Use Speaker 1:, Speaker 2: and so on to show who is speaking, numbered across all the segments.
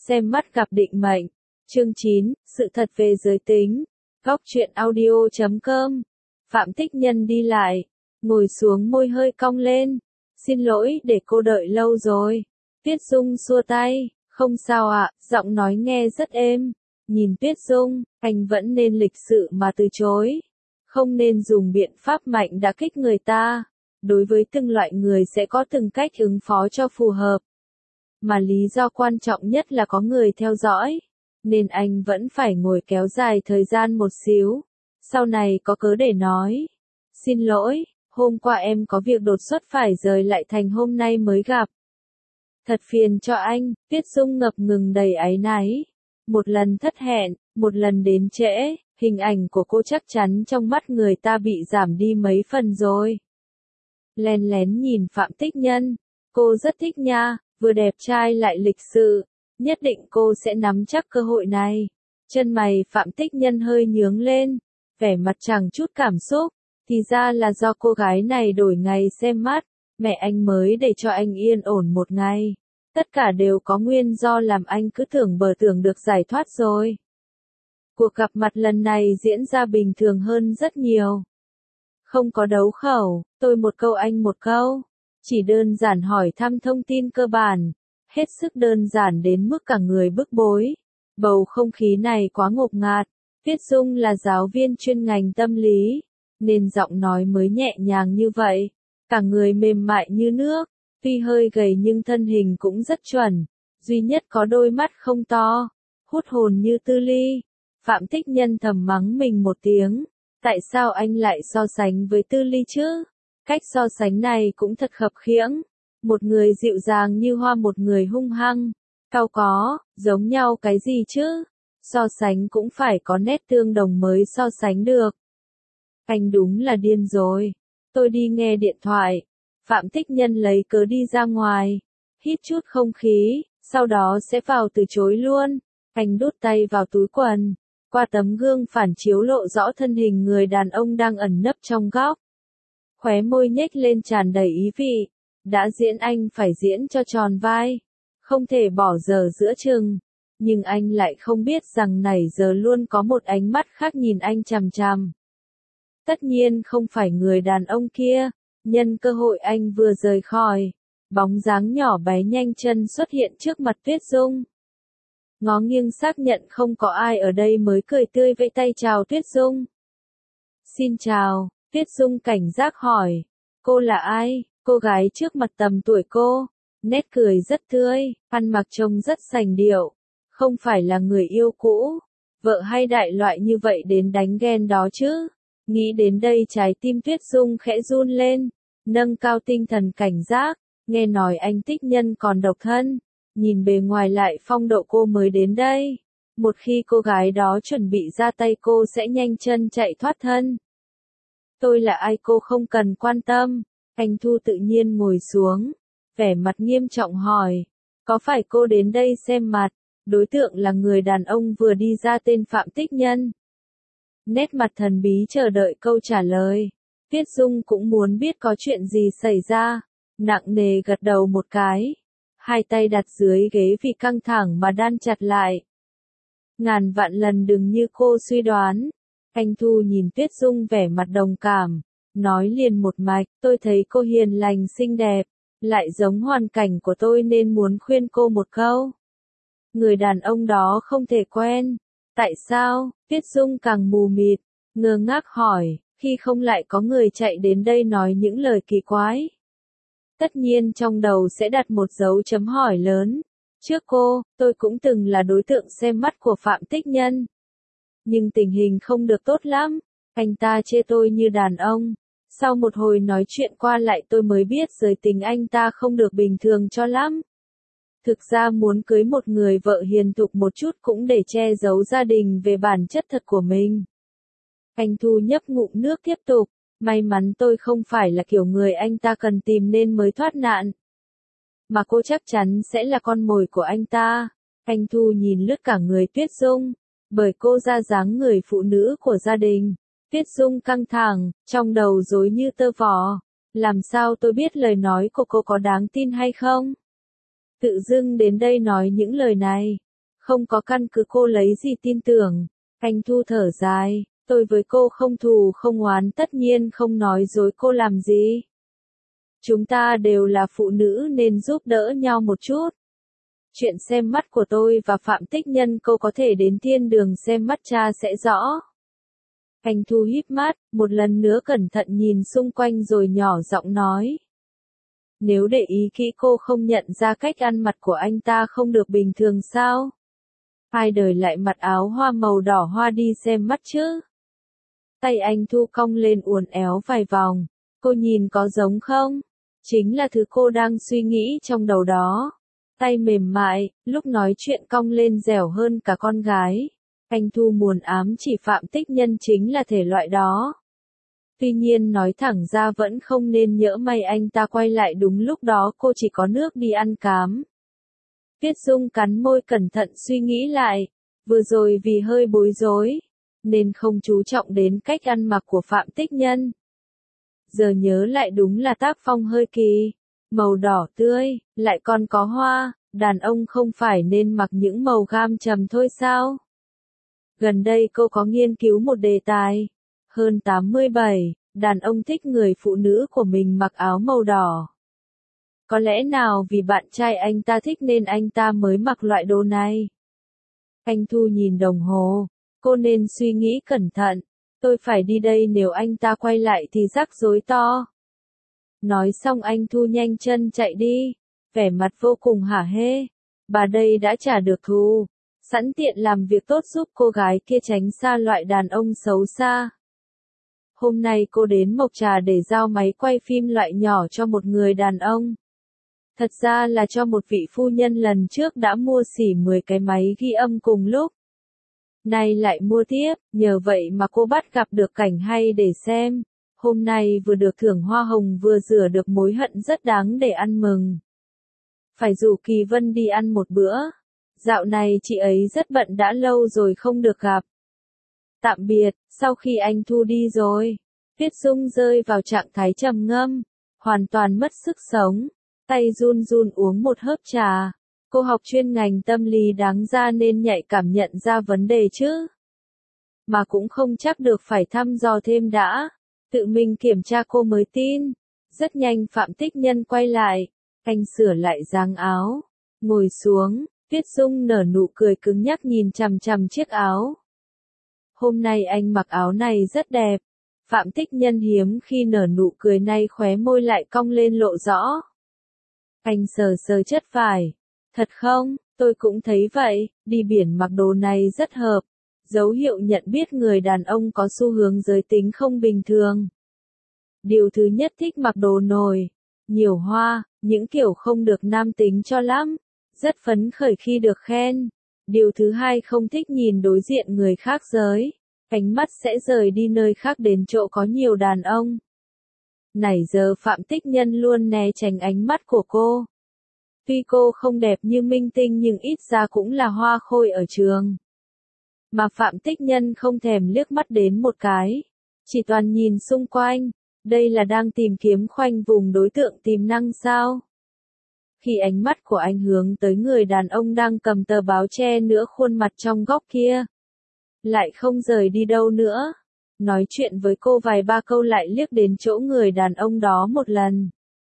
Speaker 1: Xem mắt gặp định mệnh. Chương 9, sự thật về giới tính. Góc truyện audio.com. Phạm Tích Nhân đi lại, ngồi xuống môi hơi cong lên. Xin lỗi để cô đợi lâu rồi. Tuyết Dung xua tay, không sao ạ, giọng nói nghe rất êm. Nhìn Tuyết Dung, anh vẫn nên lịch sự mà từ chối. Không nên dùng biện pháp mạnh đả kích người ta. Đối với từng loại người sẽ có từng cách ứng phó cho phù hợp. Mà lý do quan trọng nhất là có người theo dõi. Nên anh vẫn phải ngồi kéo dài thời gian một xíu. Sau này có cớ để nói. Xin lỗi, hôm qua em có việc đột xuất phải rời lại thành hôm nay mới gặp. Thật phiền cho anh, Tuyết Dung ngập ngừng đầy áy náy. Một lần thất hẹn, một lần đến trễ, hình ảnh của cô chắc chắn trong mắt người ta bị giảm đi mấy phần rồi. Lén lén nhìn Phạm Tích Nhân, cô rất thích nha, vừa đẹp trai lại lịch sự, nhất định cô sẽ nắm chắc cơ hội này. Chân mày Phạm Tích Nhân hơi nhướng lên, vẻ mặt chẳng chút cảm xúc, thì ra là do cô gái này đổi ngày xem mắt, mẹ anh mới để cho anh yên ổn một ngày. Tất cả đều có nguyên do làm anh cứ tưởng bờ tưởng được giải thoát rồi. Cuộc gặp mặt lần này diễn ra bình thường hơn rất nhiều. Không có đấu khẩu, tôi một câu anh một câu. Chỉ đơn giản hỏi thăm thông tin cơ bản. Hết sức đơn giản đến mức cả người bức bối. Bầu không khí này quá ngột ngạt. Tuyết Dung là giáo viên chuyên ngành tâm lý. Nên giọng nói mới nhẹ nhàng như vậy. Cả người mềm mại như nước. Tuy hơi gầy nhưng thân hình cũng rất chuẩn. Duy nhất có đôi mắt không to. Hút hồn như Tư Ly. Phạm Tích Nhân thầm mắng mình một tiếng. Tại sao anh lại so sánh với Tư Ly chứ? Cách so sánh này cũng thật khập khiễng. Một người dịu dàng như hoa, một người hung hăng, cau có, giống nhau cái gì chứ? So sánh cũng phải có nét tương đồng mới so sánh được. Anh đúng là điên rồi. Tôi đi nghe điện thoại. Phạm Tích Nhân lấy cớ đi ra ngoài, hít chút không khí, sau đó sẽ vào từ chối luôn. Anh đút tay vào túi quần, qua tấm gương phản chiếu lộ rõ thân hình người đàn ông đang ẩn nấp trong góc. Khóe môi nhếch lên tràn đầy ý vị. Đã diễn anh phải diễn cho tròn vai. Không thể bỏ dở giữa chừng. Nhưng anh lại không biết rằng nãy giờ luôn có một ánh mắt khác nhìn anh chằm chằm. Tất nhiên không phải người đàn ông kia. Nhân cơ hội anh vừa rời khỏi. Bóng dáng nhỏ bé nhanh chân xuất hiện trước mặt Tuyết Dung. Ngó nghiêng xác nhận không có ai ở đây mới cười tươi vẫy tay chào Tuyết Dung. Xin chào, Tuyết Dung cảnh giác hỏi. Cô là ai? Cô gái trước mặt tầm tuổi cô. Nét cười rất tươi, ăn mặc trông rất sành điệu. Không phải là người yêu cũ, vợ hay đại loại như vậy đến đánh ghen đó chứ. Nghĩ đến đây trái tim Tuyết Dung khẽ run lên. Nâng cao tinh thần cảnh giác. Nghe nói anh Tích Nhân còn độc thân. Nhìn bề ngoài lại phong độ cô mới đến đây. Một khi cô gái đó chuẩn bị ra tay cô sẽ nhanh chân chạy thoát thân. Tôi là ai cô không cần quan tâm. Anh Thu tự nhiên ngồi xuống. Vẻ mặt nghiêm trọng hỏi. Có phải cô đến đây xem mặt? Đối tượng là người đàn ông vừa đi ra tên Phạm Tích Nhân. Nét mặt thần bí chờ đợi câu trả lời. Tuyết Dung cũng muốn biết có chuyện gì xảy ra. Nặng nề gật đầu một cái. Hai tay đặt dưới ghế vì căng thẳng mà đan chặt lại. Ngàn vạn lần đừng như cô suy đoán. Anh Thu nhìn Tuyết Dung vẻ mặt đồng cảm. Nói liền một mạch, tôi thấy cô hiền lành xinh đẹp. Lại giống hoàn cảnh của tôi nên muốn khuyên cô một câu. Người đàn ông đó không thể quen. Tại sao? Tuyết Dung càng mù mịt. Ngơ ngác hỏi, khi không lại có người chạy đến đây nói những lời kỳ quái. Tất nhiên trong đầu sẽ đặt một dấu chấm hỏi lớn. Trước cô, tôi cũng từng là đối tượng xem mắt của Phạm Tích Nhân. Nhưng tình hình không được tốt lắm. Anh ta chê tôi như đàn ông. Sau một hồi nói chuyện qua lại tôi mới biết giới tính anh ta không được bình thường cho lắm. Thực ra muốn cưới một người vợ hiền thục một chút cũng để che giấu gia đình về bản chất thật của mình. Anh Thu nhấp ngụm nước tiếp tục. May mắn tôi không phải là kiểu người anh ta cần tìm nên mới thoát nạn. Mà cô chắc chắn sẽ là con mồi của anh ta. Anh Thu nhìn lướt cả người Tuyết Dung. Bởi cô ra dáng người phụ nữ của gia đình. Tuyết Dung căng thẳng, trong đầu rối như tơ vò. Làm sao tôi biết lời nói của cô có đáng tin hay không? Tự dưng đến đây nói những lời này. Không có căn cứ cô lấy gì tin tưởng. Anh Thu thở dài, tôi với cô không thù không oán, tất nhiên không nói dối cô làm gì. Chúng ta đều là phụ nữ nên giúp đỡ nhau một chút. Chuyện xem mắt của tôi và Phạm Tích Nhân, cô có thể đến thiên đường xem mắt cha sẽ rõ. Anh Thu híp mắt, một lần nữa cẩn thận nhìn xung quanh rồi nhỏ giọng nói. Nếu để ý kỹ cô không nhận ra cách ăn mặc của anh ta không được bình thường sao? Ai đời lại mặc áo hoa màu đỏ hoa đi xem mắt chứ? Tay anh Thu cong lên uốn éo vài vòng. Cô nhìn có giống không? Chính là thứ cô đang suy nghĩ trong đầu đó. Tay mềm mại, lúc nói chuyện cong lên dẻo hơn cả con gái. Anh Thu muốn ám chỉ Phạm Tích Nhân chính là thể loại đó. Tuy nhiên nói thẳng ra vẫn không nên nhỡ may anh ta quay lại đúng lúc đó cô chỉ có nước đi ăn cám. Tuyết Dung cắn môi cẩn thận suy nghĩ lại. Vừa rồi vì hơi bối rối, nên không chú trọng đến cách ăn mặc của Phạm Tích Nhân. Giờ nhớ lại đúng là tác phong hơi kỳ. Màu đỏ tươi, lại còn có hoa, đàn ông không phải nên mặc những màu gam trầm thôi sao? Gần đây cô có nghiên cứu một đề tài. Hơn 87, đàn ông thích người phụ nữ của mình mặc áo màu đỏ. Có lẽ nào vì bạn trai anh ta thích nên anh ta mới mặc loại đồ này? Anh Thu nhìn đồng hồ, cô nên suy nghĩ cẩn thận. Tôi phải đi đây, nếu anh ta quay lại thì rắc rối to. Nói xong anh Thu nhanh chân chạy đi, vẻ mặt vô cùng hả hê. Bà đây đã trả được thù, sẵn tiện làm việc tốt giúp cô gái kia tránh xa loại đàn ông xấu xa. Hôm nay cô đến Mộc Trà để giao máy quay phim loại nhỏ cho một người đàn ông. Thật ra là cho một vị phu nhân lần trước đã mua xỉ 10 cái máy ghi âm cùng lúc. Nay lại mua tiếp, nhờ vậy mà cô bắt gặp được cảnh hay để xem. Hôm nay vừa được thưởng hoa hồng vừa rửa được mối hận, rất đáng để ăn mừng. Phải rủ Kỳ Vân đi ăn một bữa. Dạo này chị ấy rất bận, đã lâu rồi không được gặp. Tạm biệt, sau khi anh Thu đi rồi, Tuyết Dung rơi vào trạng thái trầm ngâm, hoàn toàn mất sức sống, tay run run uống một hớp trà. Cô học chuyên ngành tâm lý đáng ra nên nhạy cảm nhận ra vấn đề chứ. Mà cũng không chắc được, phải thăm dò thêm đã. Tự mình kiểm tra cô mới tin. Rất nhanh Phạm Tích Nhân quay lại. Anh sửa lại dáng áo. Ngồi xuống, Tuyết Dung nở nụ cười cứng nhắc nhìn chằm chằm chiếc áo. Hôm nay anh mặc áo này rất đẹp. Phạm Tích Nhân hiếm khi nở nụ cười, nay khóe môi lại cong lên lộ rõ. Anh sờ sờ chất vải. Thật không, tôi cũng thấy vậy, đi biển mặc đồ này rất hợp. Dấu hiệu nhận biết người đàn ông có xu hướng giới tính không bình thường. Điều thứ nhất, thích mặc đồ nổi, nhiều hoa, những kiểu không được nam tính cho lắm. Rất phấn khởi khi được khen. Điều thứ hai, không thích nhìn đối diện người khác giới. Ánh mắt sẽ rời đi nơi khác đến chỗ có nhiều đàn ông. Nãy giờ Phạm Tích Nhân luôn né tránh ánh mắt của cô. Tuy cô không đẹp như minh tinh nhưng ít ra cũng là hoa khôi ở trường. Mà Phạm Tích Nhân không thèm liếc mắt đến một cái. Chỉ toàn nhìn xung quanh. Đây là đang tìm kiếm khoanh vùng đối tượng tiềm năng sao? Khi ánh mắt của anh hướng tới người đàn ông đang cầm tờ báo che nửa khuôn mặt trong góc kia. Lại không rời đi đâu nữa. Nói chuyện với cô vài ba câu lại liếc đến chỗ người đàn ông đó một lần.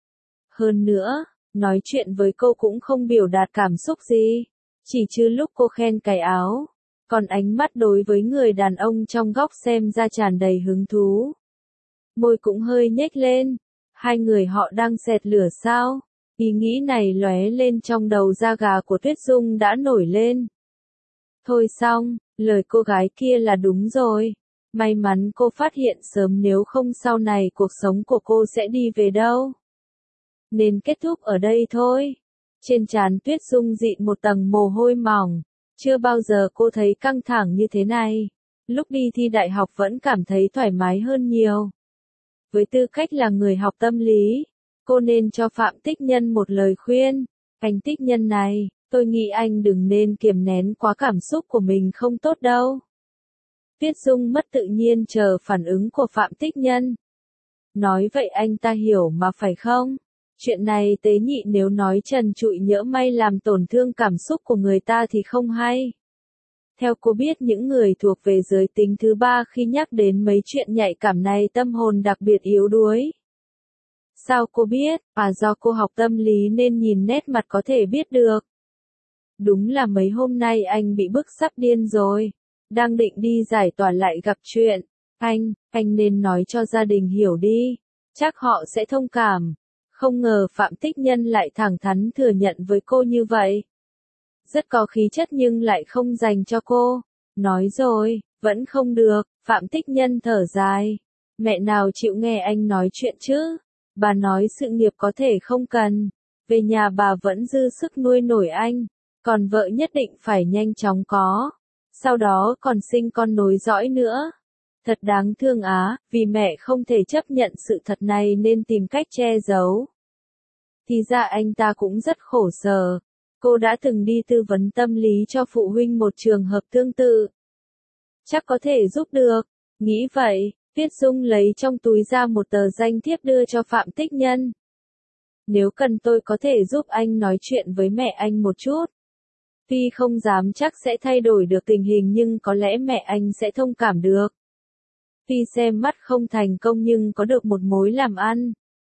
Speaker 1: Hơn nữa, nói chuyện với cô cũng không biểu đạt cảm xúc gì. Chỉ trừ lúc cô khen cái áo. Còn ánh mắt đối với người đàn ông trong góc xem ra tràn đầy hứng thú. Môi cũng hơi nhếch lên. Hai người họ đang xẹt lửa sao? Ý nghĩ này lóe lên trong đầu, da gà của Tuyết Dung đã nổi lên. Thôi xong, lời cô gái kia là đúng rồi. May mắn cô phát hiện sớm, nếu không sau này cuộc sống của cô sẽ đi về đâu. Nên kết thúc ở đây thôi. Trên trán Tuyết Dung dịn một tầng mồ hôi mỏng. Chưa bao giờ cô thấy căng thẳng như thế này. Lúc đi thi đại học vẫn cảm thấy thoải mái hơn nhiều. Với tư cách là người học tâm lý, cô nên cho Phạm Tích Nhân một lời khuyên. Anh Tích Nhân này, tôi nghĩ anh đừng nên kiềm nén quá cảm xúc của mình, không tốt đâu. Tuyết Dung mất tự nhiên chờ phản ứng của Phạm Tích Nhân. Nói vậy anh ta hiểu mà phải không? Chuyện này tế nhị nếu nói trần trụi nhỡ may làm tổn thương cảm xúc của người ta thì không hay. Theo cô biết những người thuộc về giới tính thứ ba khi nhắc đến mấy chuyện nhạy cảm này tâm hồn đặc biệt yếu đuối. Sao cô biết? Do cô học tâm lý nên nhìn nét mặt có thể biết được. Đúng là mấy hôm nay anh bị bức sắp điên rồi. Đang định đi giải tỏa lại gặp chuyện. Anh nên nói cho gia đình hiểu đi. Chắc họ sẽ thông cảm. Không ngờ Phạm Tích Nhân lại thẳng thắn thừa nhận với cô như vậy. Rất có khí chất nhưng lại không dành cho cô. Nói rồi, vẫn không được, Phạm Tích Nhân thở dài. Mẹ nào chịu nghe anh nói chuyện chứ? Bà nói sự nghiệp có thể không cần. Về nhà bà vẫn dư sức nuôi nổi anh. Còn vợ nhất định phải nhanh chóng có. Sau đó còn sinh con nối dõi nữa. Thật đáng thương á, vì mẹ không thể chấp nhận sự thật này nên tìm cách che giấu. Thì ra anh ta cũng rất khổ sở. Cô đã từng đi tư vấn tâm lý cho phụ huynh một trường hợp tương tự. Chắc có thể giúp được. Nghĩ vậy, Tuyết Dung lấy trong túi ra một tờ danh thiếp đưa cho Phạm Tích Nhân. Nếu cần tôi có thể giúp anh nói chuyện với mẹ anh một chút. Tuy không dám chắc sẽ thay đổi được tình hình nhưng có lẽ mẹ anh sẽ thông cảm được. Tuy xem mắt không thành công nhưng có được một mối làm ăn.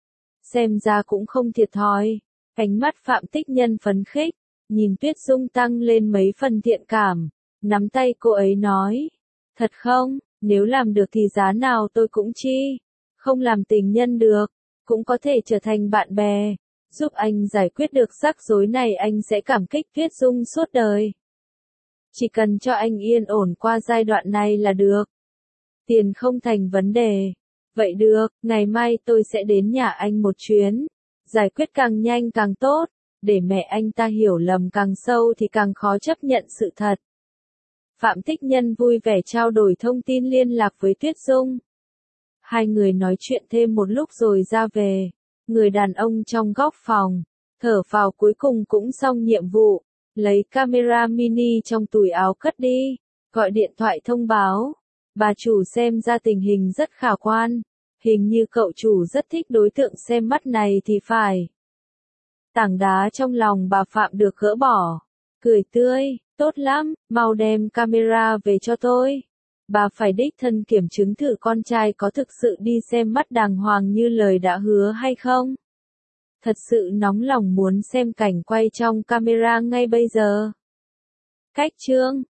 Speaker 1: Xem ra cũng không thiệt thòi. Ánh mắt Phạm Tích Nhân phấn khích, nhìn Tuyết Dung tăng lên mấy phần thiện cảm, nắm tay cô ấy nói. Thật không, nếu làm được thì giá nào tôi cũng chi. Không làm tình nhân được, cũng có thể trở thành bạn bè. Giúp anh giải quyết được rắc rối này anh sẽ cảm kích Tuyết Dung suốt đời. Chỉ cần cho anh yên ổn qua giai đoạn này là được. Tiền không thành vấn đề. Vậy được, ngày mai tôi sẽ đến nhà anh một chuyến. Giải quyết càng nhanh càng tốt. Để mẹ anh ta hiểu lầm càng sâu thì càng khó chấp nhận sự thật. Phạm Tích Nhân vui vẻ trao đổi thông tin liên lạc với Tuyết Dung. Hai người nói chuyện thêm một lúc rồi ra về. Người đàn ông trong góc phòng, thở phào cuối cùng cũng xong nhiệm vụ. Lấy camera mini trong túi áo cất đi. Gọi điện thoại thông báo. Bà chủ xem ra tình hình rất khả quan. Hình như cậu chủ rất thích đối tượng xem mắt này thì phải. Tảng đá trong lòng bà Phạm được gỡ bỏ. Cười tươi, tốt lắm, mau đem camera về cho tôi. Bà phải đích thân kiểm chứng thử con trai có thực sự đi xem mắt đàng hoàng như lời đã hứa hay không. Thật sự nóng lòng muốn xem cảnh quay trong camera ngay bây giờ. Cách chương